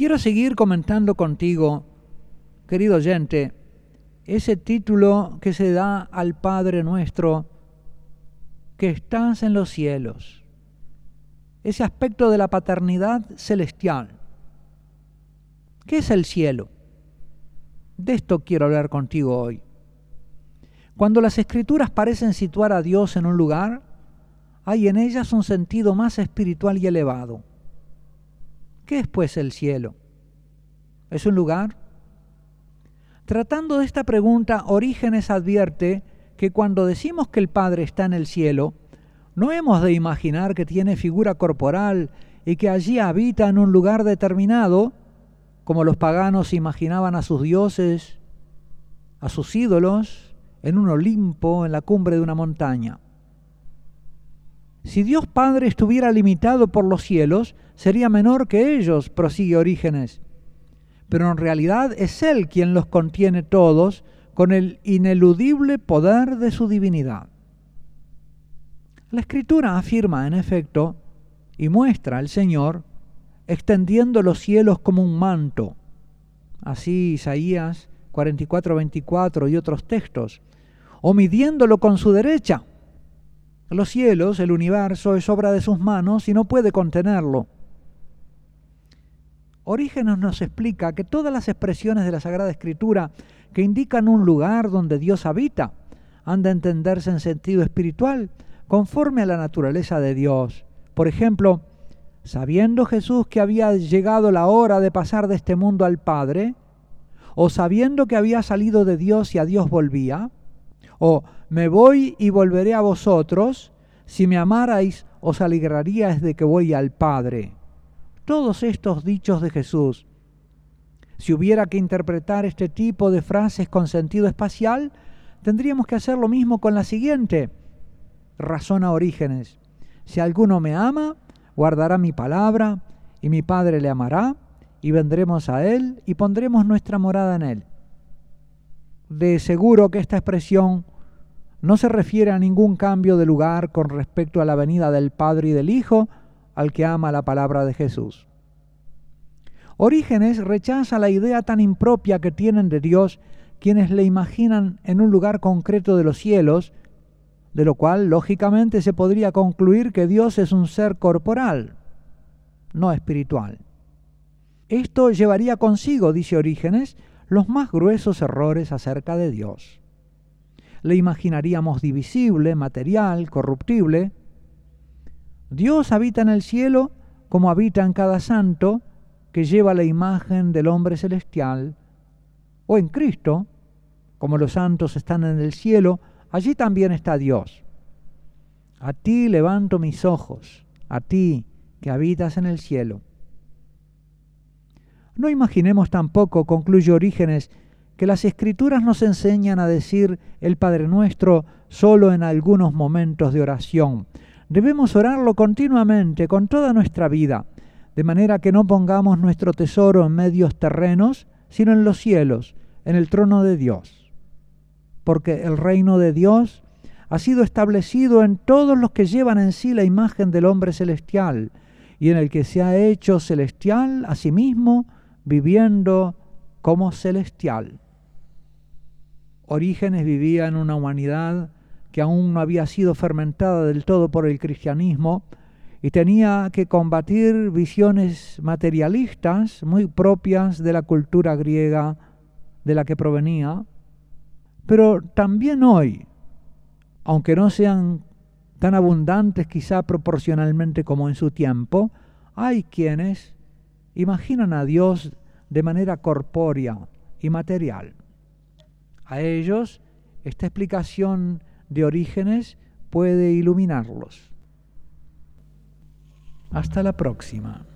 quiero seguir comentando contigo, querido oyente, ese título que se da al Padre nuestro que estás en los cielos, ese aspecto de la paternidad celestial. ¿Qué es el cielo? De esto quiero hablar contigo hoy. Cuando las Escrituras parecen situar a Dios en un lugar, hay en ellas un sentido más espiritual y elevado. ¿Qué es pues el cielo? ¿Es un lugar? Tratando de esta pregunta, Orígenes advierte que cuando decimos que el Padre está en el cielo, no hemos de imaginar que tiene figura corporal y que allí habita en un lugar determinado, como los paganos imaginaban a sus dioses, a sus ídolos, en un Olimpo, en la cumbre de una montaña. Si Dios Padre estuviera limitado por los cielos, sería menor que ellos, prosigue Orígenes. Pero en realidad es Él quien los contiene todos con el ineludible poder de su divinidad. La Escritura afirma, en efecto, y muestra al Señor extendiendo los cielos como un manto. Así Isaías 44:24 y otros textos. O midiéndolo con su derecha. Los cielos, el universo, es obra de sus manos y no puede contenerlo. Orígenes nos explica que todas las expresiones de la Sagrada Escritura que indican un lugar donde Dios habita han de entenderse en sentido espiritual, conforme a la naturaleza de Dios. Por ejemplo, sabiendo Jesús que había llegado la hora de pasar de este mundo al Padre, o sabiendo que había salido de Dios y a Dios volvía, o me voy y volveré a vosotros, si me amarais os alegraríais de que voy al Padre. Todos estos dichos de Jesús. Si hubiera que interpretar este tipo de frases con sentido espacial, tendríamos que hacer lo mismo con la siguiente. Razona Orígenes: si alguno me ama, guardará mi palabra, y mi Padre le amará, y vendremos a él, y pondremos nuestra morada en él. De seguro que esta expresión no se refiere a ningún cambio de lugar con respecto a la venida del Padre y del Hijo, al que ama la palabra de Jesús. Orígenes rechaza la idea tan impropia que tienen de Dios quienes le imaginan en un lugar concreto de los cielos, de lo cual lógicamente se podría concluir que Dios es un ser corporal, no espiritual. Esto llevaría consigo, dice Orígenes, los más gruesos errores acerca de Dios. Le imaginaríamos divisible, material, corruptible. Dios habita en el cielo como habita en cada santo que lleva la imagen del hombre celestial, o en Cristo, como los santos están en el cielo, allí también está Dios. A ti levanto mis ojos, a ti que habitas en el cielo. No imaginemos tampoco, concluye Orígenes, que las Escrituras nos enseñan a decir el Padre Nuestro solo en algunos momentos de oración. Debemos orarlo continuamente, con toda nuestra vida, de manera que no pongamos nuestro tesoro en medios terrenos, sino en los cielos, en el trono de Dios. Porque el reino de Dios ha sido establecido en todos los que llevan en sí la imagen del hombre celestial, y en el que se ha hecho celestial a sí mismo, viviendo como celestial. Orígenes vivía en una humanidad que aún no había sido fermentada del todo por el cristianismo y tenía que combatir visiones materialistas muy propias de la cultura griega de la que provenía. Pero también hoy, aunque no sean tan abundantes quizá proporcionalmente como en su tiempo, hay quienes imaginan a Dios de manera corpórea y material. A ellos, esta explicación de Orígenes puede iluminarlos. Hasta la próxima.